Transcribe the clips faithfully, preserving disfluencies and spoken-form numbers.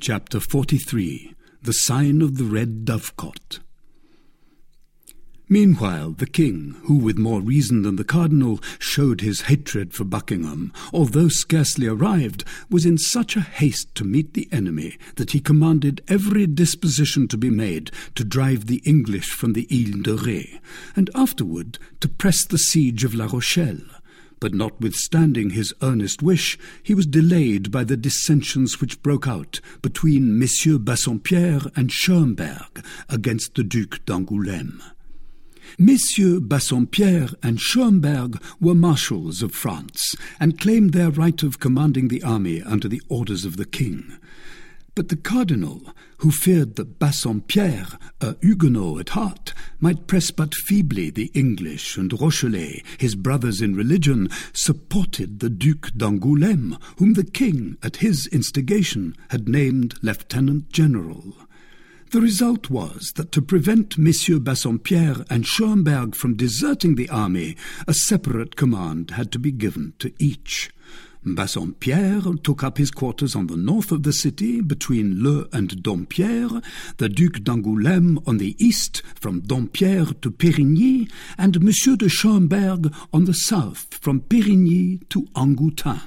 Chapter forty-three. The Sign of the Red Dovecot. Meanwhile, the king, who with more reason than the cardinal showed his hatred for Buckingham, although scarcely arrived, was in such a haste to meet the enemy that he commanded every disposition to be made to drive the English from the Ile de Ré, and afterward to press the siege of La Rochelle. But notwithstanding his earnest wish, he was delayed by the dissensions which broke out between Messieurs Bassompierre and Schomberg against the Duc d'Angoulême. Messieurs Bassompierre and Schomberg were marshals of France, and claimed their right of commanding the army under the orders of the king. But the cardinal, who feared that Bassompierre, a Huguenot at heart, might press but feebly the English, and Rochelet, his brothers in religion, supported the Duc d'Angoulême, whom the king, at his instigation, had named lieutenant general. The result was that to prevent Messieurs Bassompierre and Schomberg from deserting the army, a separate command had to be given to each. Bassompierre took up his quarters on the north of the city, between Le and Dompierre, the Duc d'Angoulême on the east, from Dompierre to Périgny, and Monsieur de Schomberg on the south, from Périgny to Angoutin.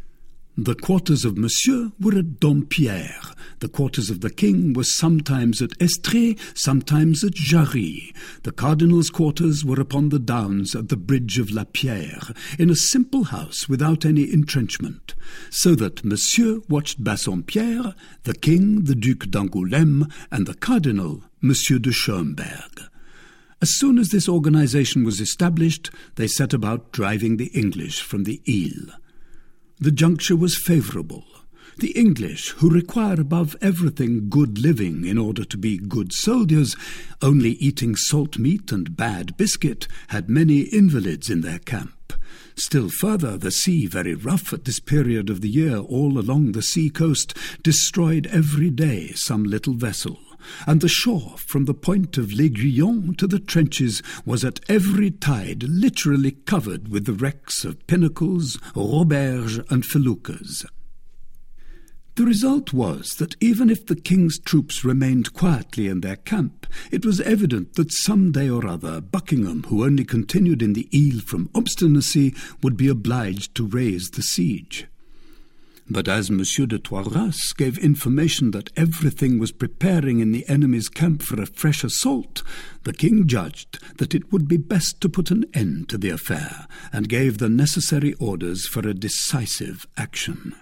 The quarters of Monsieur were at Dompierre. The quarters of the king were sometimes at Estrée, sometimes at Jarry. The cardinal's quarters were upon the downs at the bridge of La Pierre, in a simple house without any entrenchment, so that Monsieur watched Bassompierre, the king, the Duc d'Angoulême, and the cardinal, Monsieur de Schomberg. As soon as this organization was established, they set about driving the English from the Ile. The juncture was favourable. The English, who require above everything good living in order to be good soldiers, only eating salt meat and bad biscuit, had many invalids in their camp. Still further, the sea, very rough at this period of the year all along the sea coast, destroyed every day some little vessel, and the shore, from the point of L'Aiguillon to the trenches, was at every tide literally covered with the wrecks of pinnacles, roberges, and feluccas. The result was that even if the king's troops remained quietly in their camp, it was evident that some day or other Buckingham, who only continued in the Ile from obstinacy, would be obliged to raise the siege. But as Monsieur de Toiras gave information that everything was preparing in the enemy's camp for a fresh assault, the king judged that it would be best to put an end to the affair, and gave the necessary orders for a decisive action.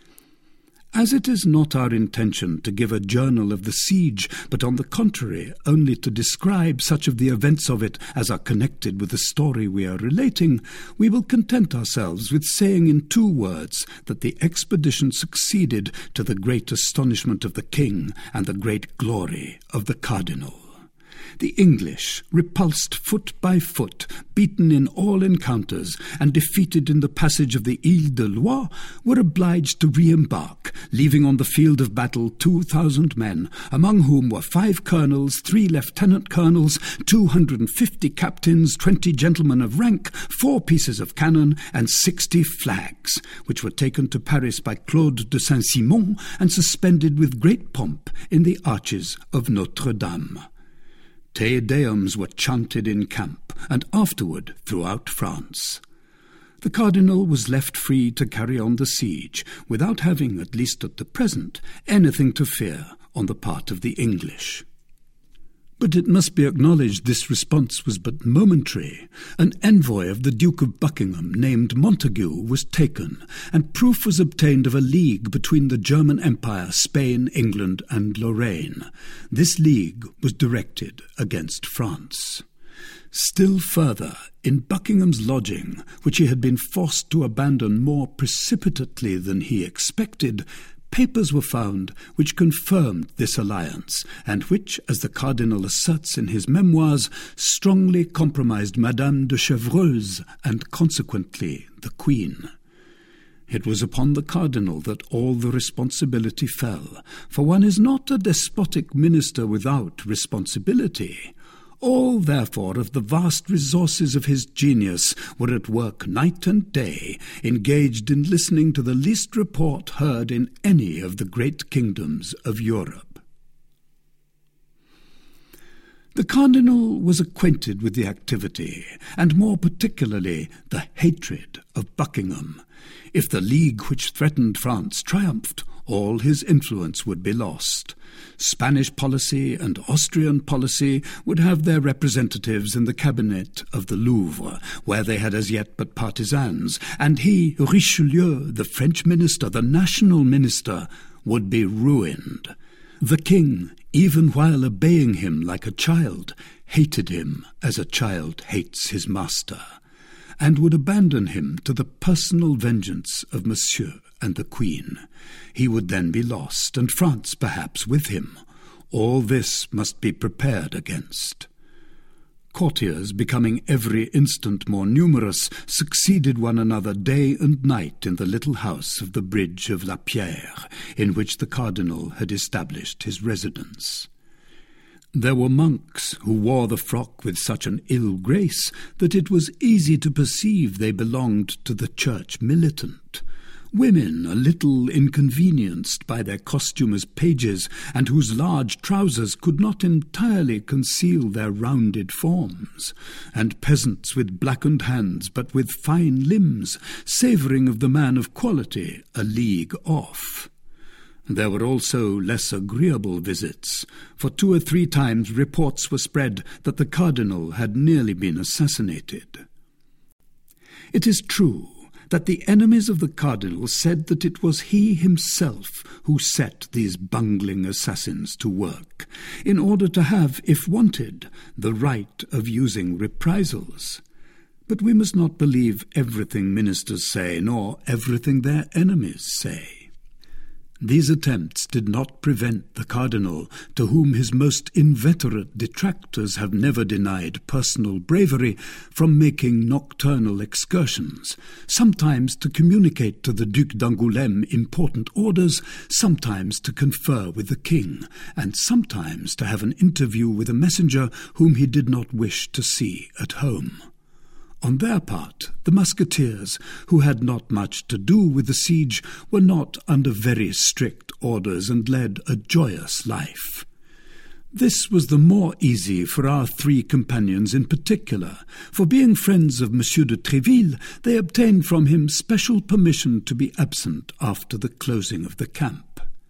As it is not our intention to give a journal of the siege, but on the contrary only to describe such of the events of it as are connected with the story we are relating, we will content ourselves with saying in two words that the expedition succeeded, to the great astonishment of the king and the great glory of the cardinal. The English, repulsed foot by foot, beaten in all encounters, and defeated in the passage of the Ile de Loire, were obliged to re-embark, leaving on the field of battle two thousand men, among whom were five colonels, three lieutenant colonels, two hundred and fifty captains, twenty gentlemen of rank, four pieces of cannon, and sixty flags, which were taken to Paris by Claude de Saint-Simon and suspended with great pomp in the arches of Notre Dame. Te Deums were chanted in camp, and afterward throughout France. The cardinal was left free to carry on the siege, without having, at least at the present, anything to fear on the part of the English. But it must be acknowledged this response was but momentary. An envoy of the Duke of Buckingham, named Montague, was taken, and proof was obtained of a league between the German Empire, Spain, England, and Lorraine. This league was directed against France. Still further, in Buckingham's lodging, which he had been forced to abandon more precipitately than he expected, papers were found which confirmed this alliance, and which, as the cardinal asserts in his memoirs, strongly compromised Madame de Chevreuse and consequently the Queen. It was upon the cardinal that all the responsibility fell, for one is not a despotic minister without responsibility. All, therefore, of the vast resources of his genius were at work night and day, engaged in listening to the least report heard in any of the great kingdoms of Europe. The cardinal was acquainted with the activity, and more particularly the hatred of Buckingham. If the league which threatened France triumphed, all his influence would be lost. Spanish policy and Austrian policy would have their representatives in the cabinet of the Louvre, where they had as yet but partisans, and he, Richelieu, the French minister, the national minister, would be ruined. The king, even while obeying him like a child, hated him as a child hates his master, and would abandon him to the personal vengeance of Monsieur and the Queen. He would then be lost, and France perhaps with him. All this must be prepared against. Courtiers, becoming every instant more numerous, succeeded one another day and night in the little house of the Bridge of La Pierre, in which the cardinal had established his residence. There were monks who wore the frock with such an ill grace that it was easy to perceive they belonged to the church militant. Women, a little inconvenienced by their costume as pages, and whose large trousers could not entirely conceal their rounded forms, and peasants with blackened hands but with fine limbs, savouring of the man of quality a league off. There were also less agreeable visits, for two or three times reports were spread that the cardinal had nearly been assassinated. It is true that the enemies of the cardinal said that it was he himself who set these bungling assassins to work, in order to have, if wanted, the right of using reprisals. But we must not believe everything ministers say, nor everything their enemies say. These attempts did not prevent the cardinal, to whom his most inveterate detractors have never denied personal bravery, from making nocturnal excursions, sometimes to communicate to the Duc d'Angoulême important orders, sometimes to confer with the king, and sometimes to have an interview with a messenger whom he did not wish to see at home. On their part, the musketeers, who had not much to do with the siege, were not under very strict orders and led a joyous life. This was the more easy for our three companions in particular, for being friends of Monsieur de Tréville, they obtained from him special permission to be absent after the closing of the camp.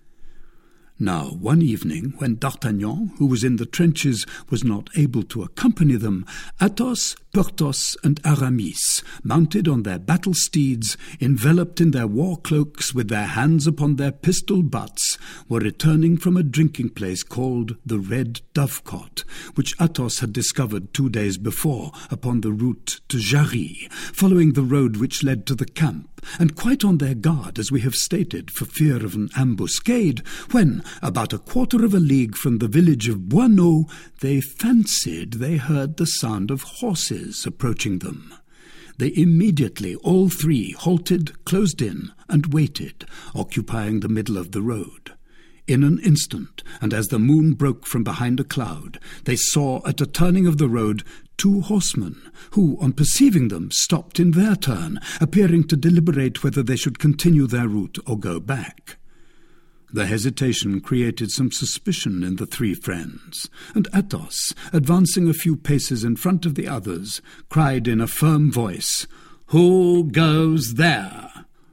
Now, one evening, when D'Artagnan, who was in the trenches, was not able to accompany them, Athos, Porthos, and Aramis, mounted on their battle steeds, enveloped in their war cloaks, with their hands upon their pistol butts, were returning from a drinking place called the Red Dovecot, which Athos had discovered two days before upon the route to Jarry, following the road which led to the camp, and quite on their guard, as we have stated, for fear of an ambuscade, when, about a quarter of a league from the village of Boineau, they fancied they heard the sound of horses approaching them. They immediately, all three, halted, closed in, and waited, occupying the middle of the road. In an instant, and as the moon broke from behind a cloud, they saw at a turning of the road two horsemen, who, on perceiving them, stopped in their turn, appearing to deliberate whether they should continue their route or go back. The hesitation created some suspicion in the three friends, and Athos, advancing a few paces in front of the others, cried in a firm voice, "Who goes there?"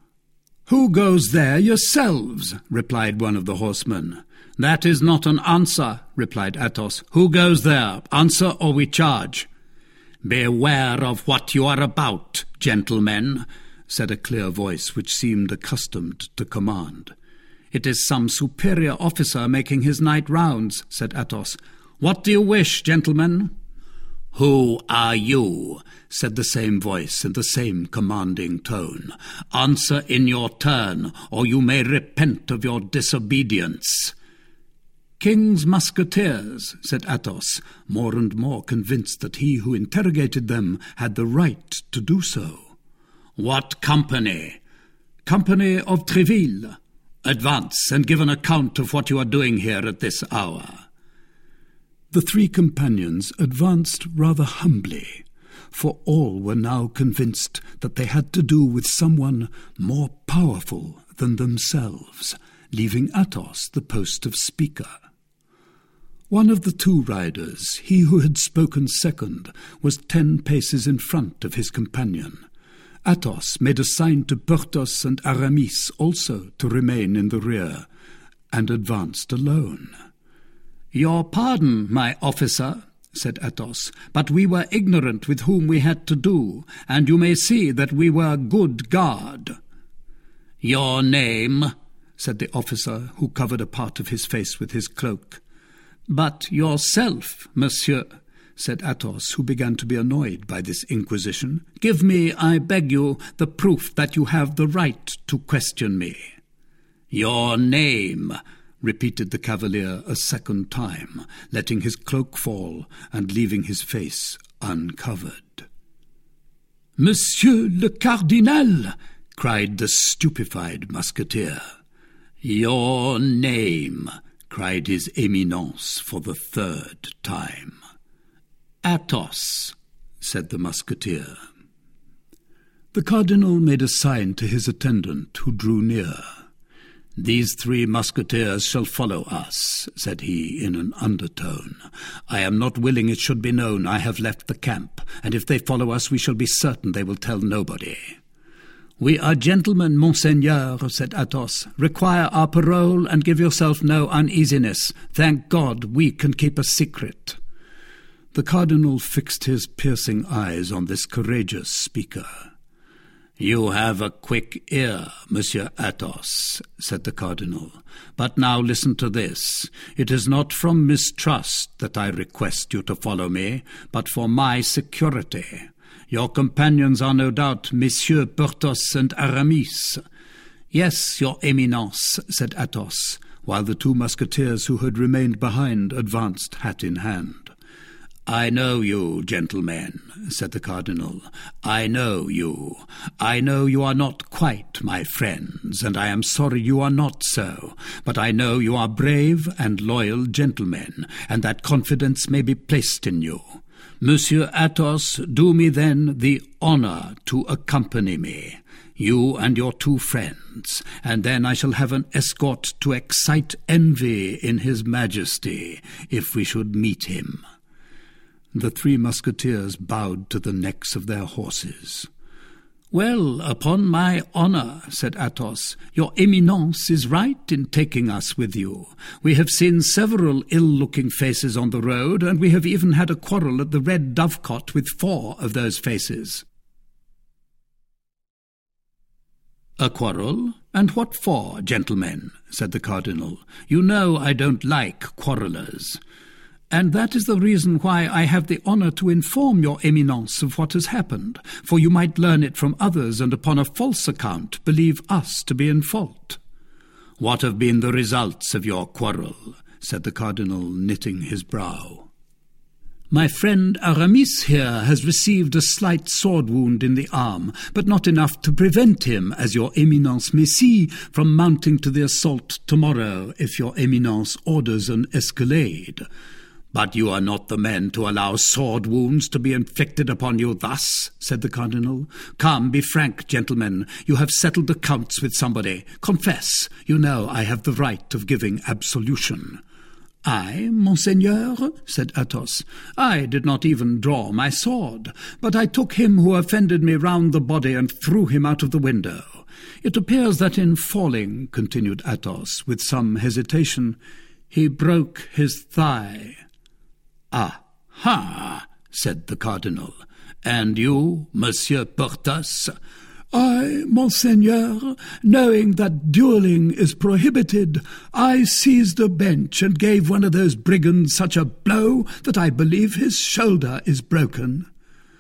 "Who goes there yourselves?" replied one of the horsemen. "That is not an answer," replied Athos. "Who goes there? Answer or we charge." "Beware of what you are about, gentlemen," said a clear voice which seemed accustomed to command. "It is some superior officer making his night rounds," said Athos. "What do you wish, gentlemen?" "Who are you?" said the same voice in the same commanding tone. "Answer in your turn, or you may repent of your disobedience." "King's musketeers," said Athos, more and more convinced that he who interrogated them had the right to do so. "What company?" "Company of Tréville." "Advance, and give an account of what you are doing here at this hour." The three companions advanced rather humbly, for all were now convinced that they had to do with someone more powerful than themselves, leaving Athos the post of speaker. One of the two riders, he who had spoken second, was ten paces in front of his companion. Athos made a sign to Porthos and Aramis also to remain in the rear, and advanced alone. "Your pardon, my officer," said Athos, "but we were ignorant with whom we had to do, and you may see that we were good guard." "Your name?" said the officer, who covered a part of his face with his cloak. "But yourself, monsieur," said Athos, who began to be annoyed by this inquisition. "Give me, I beg you, the proof that you have the right to question me." "Your name?" repeated the cavalier a second time, letting his cloak fall and leaving his face uncovered. "Monsieur le Cardinal!" cried the stupefied musketeer. "Your name!" cried his Eminence for the third time. "Athos," said the musketeer. The cardinal made a sign to his attendant, who drew near. "These three musketeers shall follow us," said he in an undertone. "I am not willing it should be known I have left the camp, and if they follow us we shall be certain they will tell nobody." "We are gentlemen, monseigneur," said Athos. "Require our parole and give yourself no uneasiness. Thank God we can keep a secret." The cardinal fixed his piercing eyes on this courageous speaker. "You have a quick ear, Monsieur Athos," said the cardinal. "But now listen to this. It is not from mistrust that I request you to follow me, but for my security. Your companions are no doubt Messieurs Porthos and Aramis." "Yes, your Eminence," said Athos, while the two musketeers who had remained behind advanced hat in hand. "I know you, gentlemen," said the cardinal. "I know you. I know you are not quite my friends, and I am sorry you are not so. But I know you are brave and loyal gentlemen, and that confidence may be placed in you. Monsieur Athos, do me then the honour to accompany me, you and your two friends, and then I shall have an escort to excite envy in his majesty, if we should meet him." The three musketeers bowed to the necks of their horses. "Well, upon my honour," said Athos, "your Eminence is right in taking us with you. We have seen several ill-looking faces on the road, and we have even had a quarrel at the Red Dovecot with four of those faces." "A quarrel? And what for, gentlemen?" said the cardinal. "You know I don't like quarrellers. And that is the reason why I have the honour to inform your Eminence of what has happened, for you might learn it from others, and upon a false account believe us to be in fault." "What have been the results of your quarrel?" said the cardinal, knitting his brow. "My friend Aramis here has received a slight sword wound in the arm, but not enough to prevent him, as your Eminence may see, from mounting to the assault tomorrow, if your Eminence orders an escalade." "But you are not the men to allow sword wounds to be inflicted upon you thus," said the cardinal. "Come, be frank, gentlemen. You have settled accounts with somebody. Confess. You know I have the right of giving absolution." "I, monseigneur?" said Athos. "I did not even draw my sword, but I took him who offended me round the body and threw him out of the window. It appears that in falling," continued Athos, with some hesitation, "he broke his thigh." "Ah, ha!" said the cardinal. "And you, Monsieur Porthos?" "I, monseigneur, knowing that duelling is prohibited, I seized a bench and gave one of those brigands such a blow that I believe his shoulder is broken."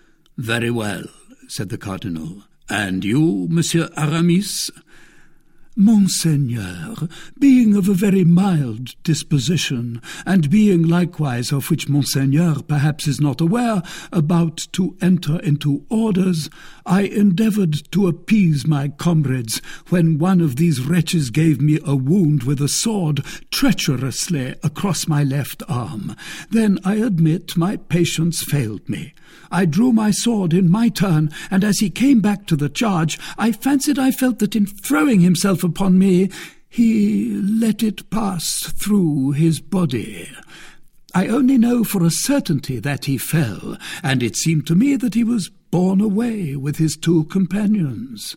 "Very well," said the cardinal. "And you, Monsieur Aramis?" Monseigneur, being of a very mild disposition, and being likewise, of which Monseigneur perhaps is not aware, about to enter into orders, I endeavoured to appease my comrades, when one of these wretches gave me a wound with a sword treacherously across my left arm. Then I admit my patience failed me. I drew my sword in my turn, and as he came back to the charge, I fancied I felt that in throwing himself upon me, he let it pass through his body. I only know for a certainty that he fell, and it seemed to me that he was borne away with his two companions.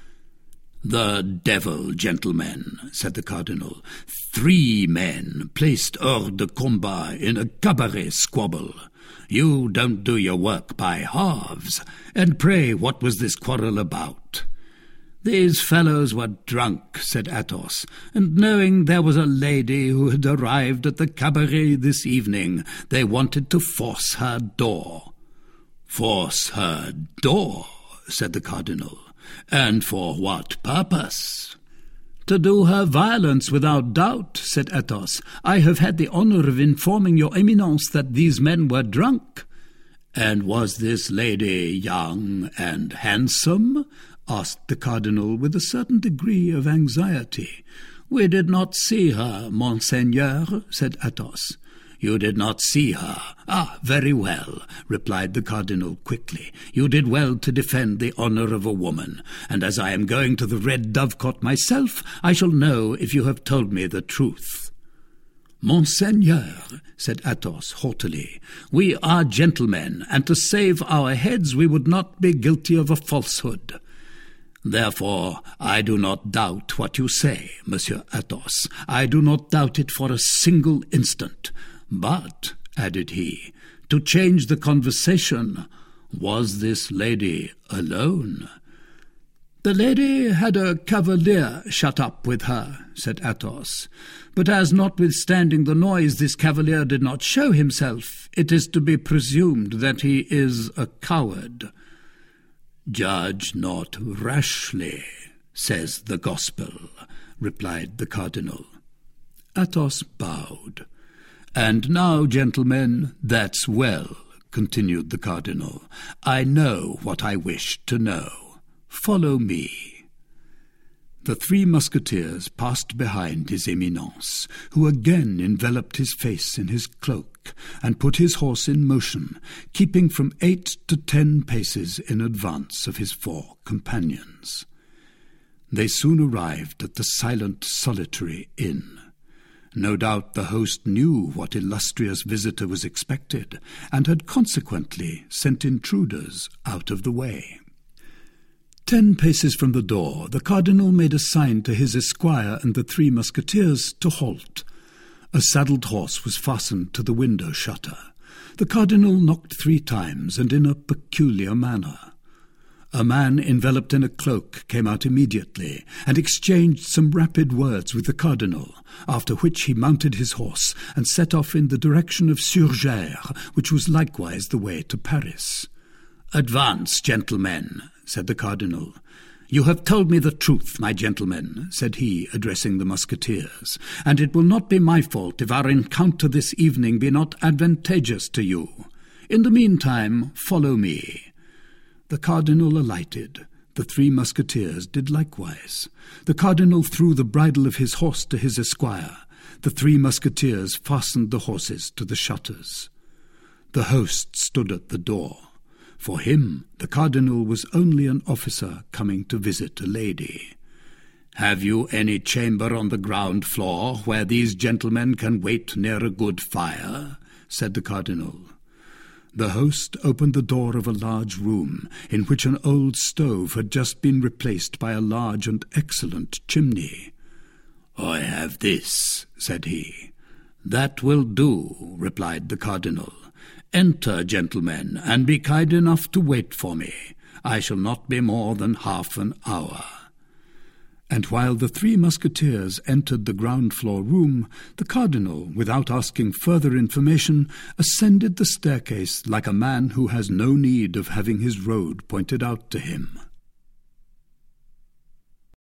"The devil, gentlemen," said the cardinal. "Three men placed hors de combat in a cabaret squabble. You don't do your work by halves. And pray, what was this quarrel about?" "These fellows were drunk," said Athos, "and knowing there was a lady who had arrived at the cabaret this evening, they wanted to force her door." "Force her door?" said the cardinal. "And for what purpose?" "To do her violence, without doubt," said Athos. "I have had the honour of informing your Eminence that these men were drunk." "And was this lady young and handsome?" asked the cardinal with a certain degree of anxiety. "We did not see her, Monseigneur," said Athos. "You did not see her? Ah, very well," replied the cardinal quickly. "You did well to defend the honour of a woman, and as I am going to the Red Dovecot myself, I shall know if you have told me the truth." "Monseigneur," said Athos haughtily, "we are gentlemen, and to save our heads we would not be guilty of a falsehood." "Therefore, I do not doubt what you say, Monsieur Athos. I do not doubt it for a single instant. But," added he, "to change the conversation, was this lady alone?" "The lady had a cavalier shut up with her," said Athos. "But as notwithstanding the noise this cavalier did not show himself, it is to be presumed that he is a coward." "Judge not rashly, says the Gospel," replied the cardinal. Athos bowed. "And now, gentlemen, that's well," continued the cardinal. "I know what I wish to know. Follow me." The three musketeers passed behind his Eminence, who again enveloped his face in his cloak, and put his horse in motion, keeping from eight to ten paces in advance of his four companions. They soon arrived at the silent, solitary inn. No doubt the host knew what illustrious visitor was expected, and had consequently sent intruders out of the way. Ten paces from the door, the cardinal made a sign to his esquire and the three musketeers to halt. A saddled horse was fastened to the window shutter. The cardinal knocked three times, and in a peculiar manner. A man enveloped in a cloak came out immediately, and exchanged some rapid words with the cardinal, after which he mounted his horse, and set off in the direction of Surgères, which was likewise the way to Paris. "Advance, gentlemen," said the cardinal. "You have told me the truth, my gentlemen," said he, addressing the musketeers, "and it will not be my fault if our encounter this evening be not advantageous to you. In the meantime, follow me." The cardinal alighted. The three musketeers did likewise. The cardinal threw the bridle of his horse to his esquire. The three musketeers fastened the horses to the shutters. The host stood at the door. For him, the cardinal was only an officer coming to visit a lady. "Have you any chamber on the ground floor where these gentlemen can wait near a good fire?" said the cardinal. The host opened the door of a large room, in which an old stove had just been replaced by a large and excellent chimney. "I have this," said he. "That will do," replied the cardinal. "Enter, gentlemen, and be kind enough to wait for me. I shall not be more than half an hour." And while the three musketeers entered the ground-floor room, the cardinal, without asking further information, ascended the staircase like a man who has no need of having his road pointed out to him.